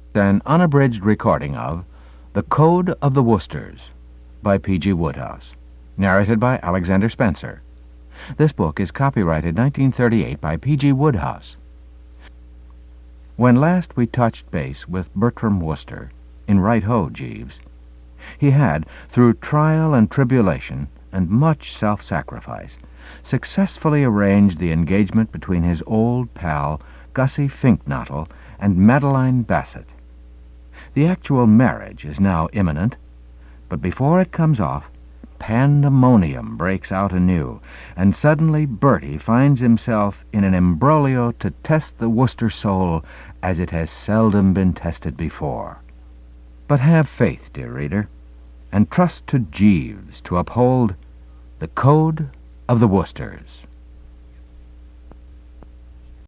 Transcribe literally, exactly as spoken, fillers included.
An unabridged recording of The Code of the Woosters by P G Wodehouse, narrated by Alexander Spencer. This book is copyrighted nineteen thirty-eight by P G Wodehouse. When last we touched base with Bertram Wooster, in Right Ho, Jeeves, he had, through trial and tribulation and much self-sacrifice, successfully arranged the engagement between his old pal Gussie Finknottle and Madeline Bassett. The actual marriage is now imminent, but before it comes off, pandemonium breaks out anew, and suddenly Bertie finds himself in an imbroglio to test the Wooster soul as it has seldom been tested before. But have faith, dear reader, and trust to Jeeves to uphold the Code of the Woosters.